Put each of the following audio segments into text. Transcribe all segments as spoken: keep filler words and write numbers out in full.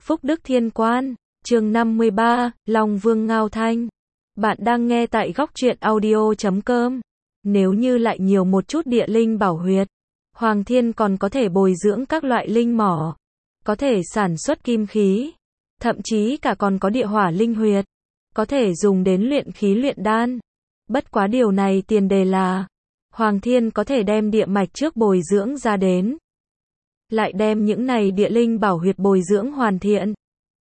Phúc Đức Thiên Quan, chương năm mươi ba, Long Vương Ngao Thanh. Bạn đang nghe tại góc truyện audio chấm com. Nếu như lại nhiều một chút địa linh bảo huyệt, Hoàng Thiên còn có thể bồi dưỡng các loại linh mỏ, có thể sản xuất kim khí, thậm chí cả còn có địa hỏa linh huyệt, có thể dùng đến luyện khí luyện đan. Bất quá điều này tiền đề là Hoàng Thiên có thể đem địa mạch trước bồi dưỡng ra đến, lại đem những này địa linh bảo huyệt bồi dưỡng hoàn thiện,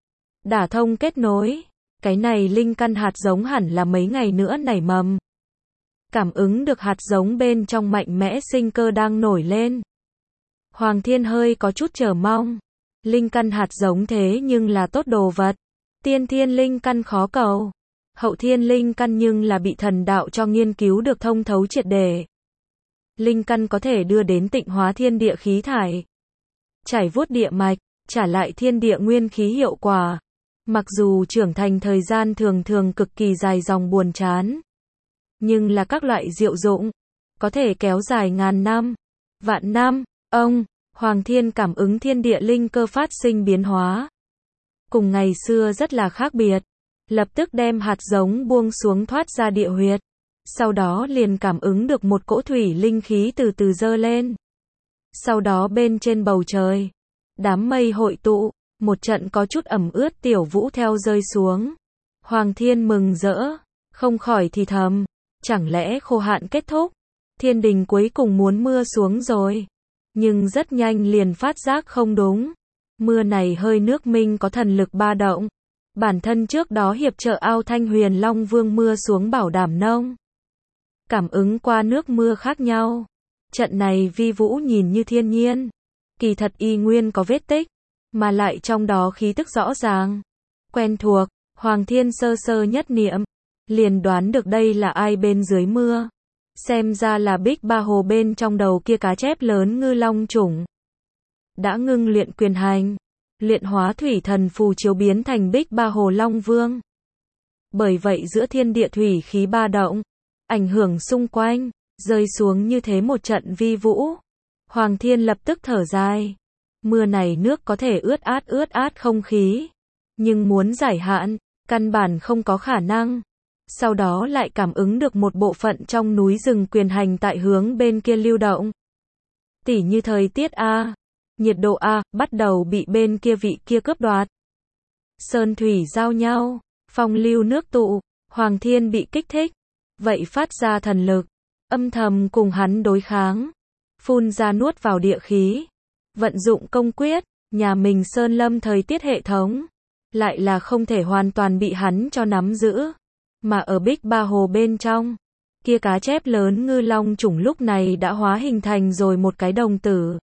đả thông kết nối. Cái này linh căn hạt giống hẳn là mấy ngày nữa nảy mầm. Cảm ứng được hạt giống bên trong mạnh mẽ sinh cơ đang nổi lên, Hoàng Thiên hơi có chút chờ mong. Linh căn hạt giống thế nhưng là tốt đồ vật. Tiên thiên linh căn khó cầu, hậu thiên linh căn nhưng là bị thần đạo cho nghiên cứu được thông thấu triệt để. Linh căn có thể đưa đến tịnh hóa thiên địa khí thải, chảy vuốt địa mạch, trả lại thiên địa nguyên khí hiệu quả. Mặc dù trưởng thành thời gian thường thường cực kỳ dài dòng buồn chán, nhưng là các loại diệu dụng, có thể kéo dài ngàn năm, vạn năm. Ông, Hoàng Thiên cảm ứng thiên địa linh cơ phát sinh biến hóa, cùng ngày xưa rất là khác biệt. Lập tức đem hạt giống buông xuống thoát ra địa huyệt. Sau đó liền cảm ứng được một cỗ thủy linh khí từ từ dơ lên. Sau đó bên trên bầu trời, đám mây hội tụ, một trận có chút ẩm ướt tiểu vũ theo rơi xuống. Hoàng Thiên mừng rỡ, không khỏi thì thầm, chẳng lẽ khô hạn kết thúc, thiên đình cuối cùng muốn mưa xuống rồi. Nhưng rất nhanh liền phát giác không đúng. Mưa này hơi nước minh có thần lực ba động. Bản thân trước đó hiệp trợ ao Thanh Huyền Long Vương mưa xuống bảo đảm nông. Cảm ứng qua nước mưa khác nhau. Trận này vi vũ nhìn như thiên nhiên, kỳ thật y nguyên có vết tích, mà lại trong đó khí tức rõ ràng, quen thuộc. Hoàng Thiên sơ sơ nhất niệm, liền đoán được đây là ai bên dưới mưa. Xem ra là Bích Ba Hồ bên trong đầu kia cá chép lớn ngư long chủng. Đã ngưng luyện quyền hành, luyện hóa thủy thần phù chiếu biến thành Bích Ba Hồ Long Vương. Bởi vậy giữa thiên địa thủy khí ba động, ảnh hưởng xung quanh, rơi xuống như thế một trận vi vũ. Hoàng Thiên lập tức thở dài. Mưa này nước có thể ướt át ướt át không khí, nhưng muốn giải hạn, căn bản không có khả năng. Sau đó lại cảm ứng được một bộ phận trong núi rừng quyền hành tại hướng bên kia lưu động. Tỉ như thời tiết A, nhiệt độ A, bắt đầu bị bên kia vị kia cướp đoạt. Sơn thủy giao nhau, phong lưu nước tụ, Hoàng Thiên bị kích thích. Vậy phát ra thần lực, âm thầm cùng hắn đối kháng, phun ra nuốt vào địa khí, vận dụng công quyết, nhà mình sơn lâm thời tiết hệ thống, lại là không thể hoàn toàn bị hắn cho nắm giữ. Mà ở Bích Ba Hồ bên trong, kia cá chép lớn ngư long chủng lúc này đã hóa hình thành rồi một cái đồng tử.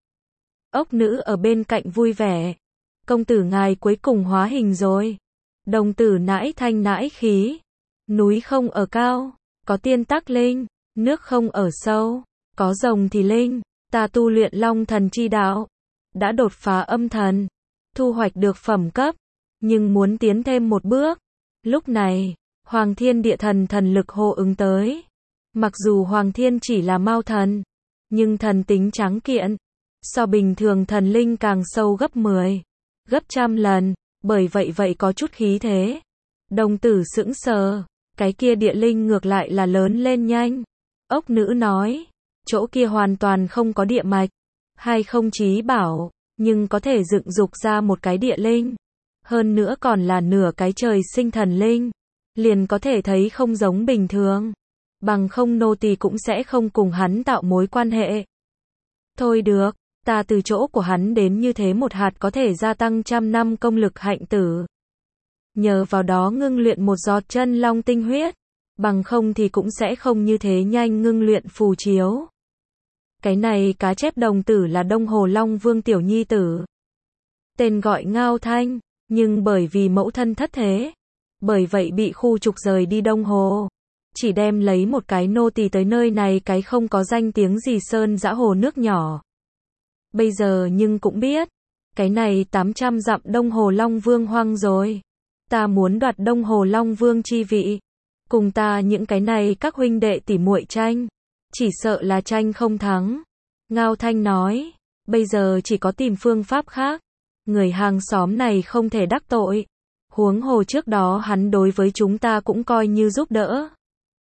Ốc nữ ở bên cạnh vui vẻ, công tử ngài cuối cùng hóa hình rồi. Đồng tử nãi thanh nãi khí, núi không ở cao, có tiên tắc linh, nước không ở sâu, có rồng thì linh. Ta tu luyện long thần chi đạo, đã đột phá âm thần, thu hoạch được phẩm cấp, nhưng muốn tiến thêm một bước. Lúc này, Hoàng Thiên địa thần thần lực hô ứng tới. Mặc dù Hoàng Thiên chỉ là mao thần, nhưng thần tính tráng kiện, so bình thường thần linh càng sâu gấp mười, gấp trăm lần, bởi vậy vậy có chút khí thế. Đồng tử sững sờ, cái kia địa linh ngược lại là lớn lên nhanh. Ốc nữ nói, chỗ kia hoàn toàn không có địa mạch, hay không chí bảo, nhưng có thể dựng dục ra một cái địa linh. Hơn nữa còn là nửa cái trời sinh thần linh, liền có thể thấy không giống bình thường. Bằng không nô tỳ cũng sẽ không cùng hắn tạo mối quan hệ. Thôi được, ta từ chỗ của hắn đến như thế một hạt có thể gia tăng trăm năm công lực hạnh tử. Nhờ vào đó ngưng luyện một giọt chân long tinh huyết, bằng không thì cũng sẽ không như thế nhanh ngưng luyện phù chiếu. Cái này cá chép đồng tử là Đông Hồ Long Vương tiểu nhi tử. Tên gọi Ngao Thanh, nhưng bởi vì mẫu thân thất thế, bởi vậy bị khu trục rời đi Đông Hồ. Chỉ đem lấy một cái nô tỳ tới nơi này cái không có danh tiếng gì sơn dã hồ nước nhỏ. Bây giờ nhưng cũng biết, cái này tám trăm dặm Đông Hồ Long Vương hoang rồi. Ta muốn đoạt Đông Hồ Long Vương chi vị, cùng ta những cái này các huynh đệ tỉ muội tranh, chỉ sợ là tranh không thắng. Ngao Thanh nói, bây giờ chỉ có tìm phương pháp khác. người hàng xóm này không thể đắc tội. Huống hồ trước đó hắn đối với chúng ta cũng coi như giúp đỡ.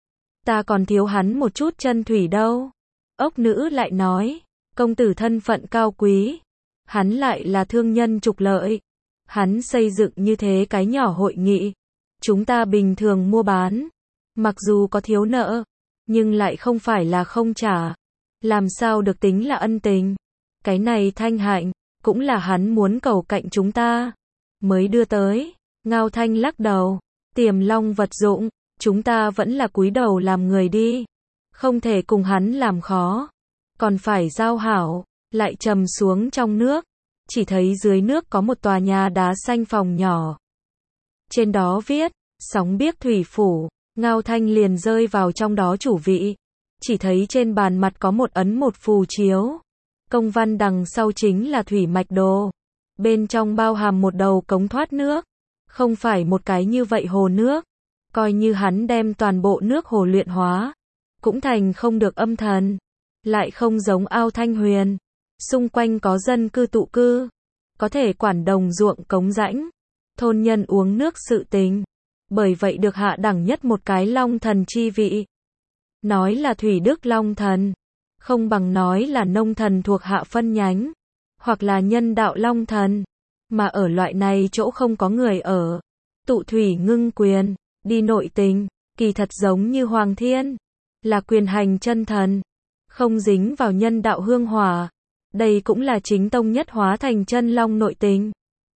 Ta còn thiếu hắn một chút chân thủy đâu. Ốc nữ lại nói, công tử thân phận cao quý. Hắn lại là thương nhân trục lợi. Hắn xây dựng như thế cái nhỏ hội nghị. Chúng ta bình thường mua bán. Mặc dù có thiếu nợ, nhưng lại không phải là không trả. Làm sao được tính là ân tình. Cái này Thanh Hạnh, cũng là hắn muốn cầu cạnh chúng ta. Mới đưa tới. Ngao Thanh lắc đầu. Tiềm long vật dụng, chúng ta vẫn là cúi đầu làm người đi. Không thể cùng hắn làm khó. Còn phải giao hảo, lại trầm xuống trong nước. Chỉ thấy dưới nước có một tòa nhà đá xanh phòng nhỏ. Trên đó viết, sóng biếc thủy phủ. Ngao Thanh liền rơi vào trong đó chủ vị. Chỉ thấy trên bàn mặt có một ấn một phù chiếu. Công văn đằng sau chính là thủy mạch đồ. Bên trong bao hàm một đầu cống thoát nước. Không phải một cái như vậy hồ nước. Coi như hắn đem toàn bộ nước hồ luyện hóa. Cũng thành không được âm thần. Lại không giống ao Thanh Huyền. Xung quanh có dân cư tụ cư. Có thể quản đồng ruộng cống rãnh. Thôn nhân uống nước sự tình. Bởi vậy được hạ đẳng nhất một cái long thần chi vị. Nói là thủy đức long thần. Không bằng nói là nông thần thuộc hạ phân nhánh. Hoặc là nhân đạo long thần. Mà ở loại này chỗ không có người ở. Tụ thủy ngưng quyền. Đi nội tình. Kỳ thật giống như Hoàng Thiên. Là quyền hành chân thần. Không dính vào nhân đạo hương hỏa. Đây cũng là chính tông nhất hóa thành chân long nội tình.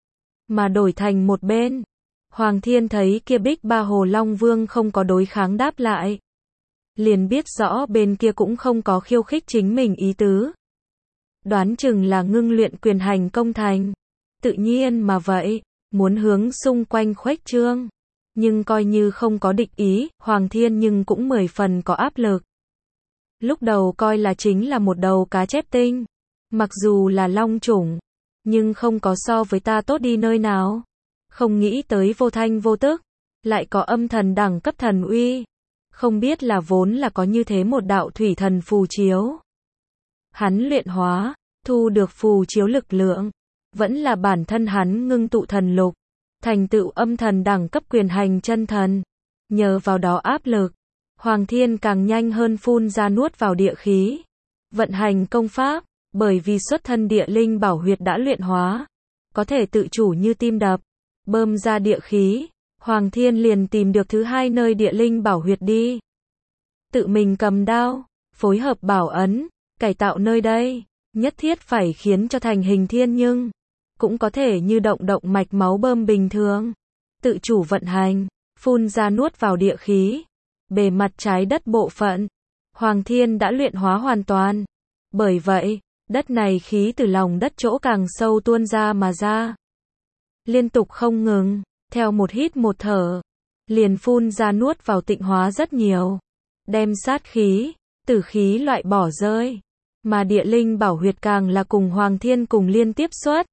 Mà đổi thành một bên. Hoàng Thiên thấy kia bích ba hồ long vương không có đối kháng đáp lại. Liền biết rõ bên kia cũng không có khiêu khích chính mình ý tứ. Đoán chừng là ngưng luyện quyền hành công thành. Tự nhiên mà vậy, muốn hướng xung quanh khuếch trương. Nhưng coi như không có địch ý, Hoàng Thiên nhưng cũng mười phần có áp lực. Lúc đầu coi là chính là một đầu cá chép tinh. Mặc dù là long chủng, nhưng không có so với ta tốt đi nơi nào. Không nghĩ tới vô thanh vô tức, lại có âm thần đẳng cấp thần uy. Không biết là vốn là có như thế một đạo thủy thần phù chiếu. Hắn luyện hóa, thu được phù chiếu lực lượng. Vẫn là bản thân hắn ngưng tụ thần lục. Thành tựu âm thần đẳng cấp quyền hành chân thần. Nhờ vào đó áp lực. Hoàng Thiên càng nhanh hơn phun ra nuốt vào địa khí. Vận hành công pháp. Bởi vì xuất thân địa linh bảo huyệt đã luyện hóa. Có thể tự chủ như tim đập. Bơm ra địa khí. Hoàng Thiên liền tìm được thứ hai nơi địa linh bảo huyệt đi. Tự mình cầm đao. Phối hợp bảo ấn. Cải tạo nơi đây. Nhất thiết phải khiến cho thành hình thiên nhưng. Cũng có thể như động động mạch máu bơm bình thường. Tự chủ vận hành. Phun ra nuốt vào địa khí. Bề mặt trái đất bộ phận. Hoàng Thiên đã luyện hóa hoàn toàn. Bởi vậy, đất này khí từ lòng đất chỗ càng sâu tuôn ra mà ra. Liên tục không ngừng, theo một hít một thở, liền phun ra nuốt vào tịnh hóa rất nhiều. Đem sát khí, tử khí loại bỏ rơi. Mà địa linh bảo huyệt càng là cùng Hoàng Thiên cùng liên tiếp xuất.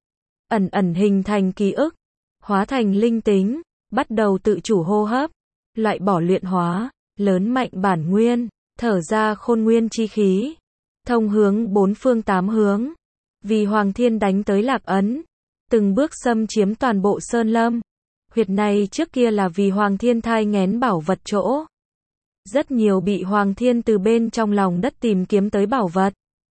Ẩn ẩn hình thành ký ức, hóa thành linh tính, bắt đầu tự chủ hô hấp, loại bỏ luyện hóa, lớn mạnh bản nguyên, thở ra khôn nguyên chi khí. Thông hướng bốn phương tám hướng. Vì Hoàng Thiên đánh tới Lạc Ấn. Từng bước xâm chiếm toàn bộ Sơn Lâm. Huyệt này trước kia là vì Hoàng Thiên thai nghén bảo vật chỗ. Rất nhiều bị Hoàng Thiên từ bên trong lòng đất tìm kiếm tới bảo vật.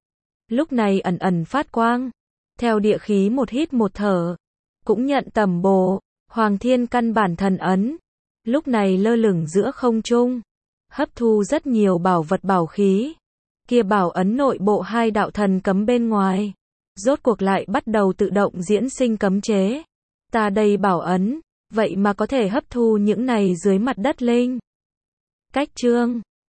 Lúc này ẩn ẩn phát quang. Theo địa khí một hít một thở. Cũng nhận tầm bổ. Hoàng Thiên căn bản thần ấn. Lúc này lơ lửng giữa không trung. Hấp thu rất nhiều bảo vật bảo khí. Kia bảo ấn nội bộ hai đạo thần cấm bên ngoài. Rốt cuộc lại bắt đầu tự động diễn sinh cấm chế. Ta đây bảo ấn, vậy mà có thể hấp thu những này dưới mặt đất linh. Cách chương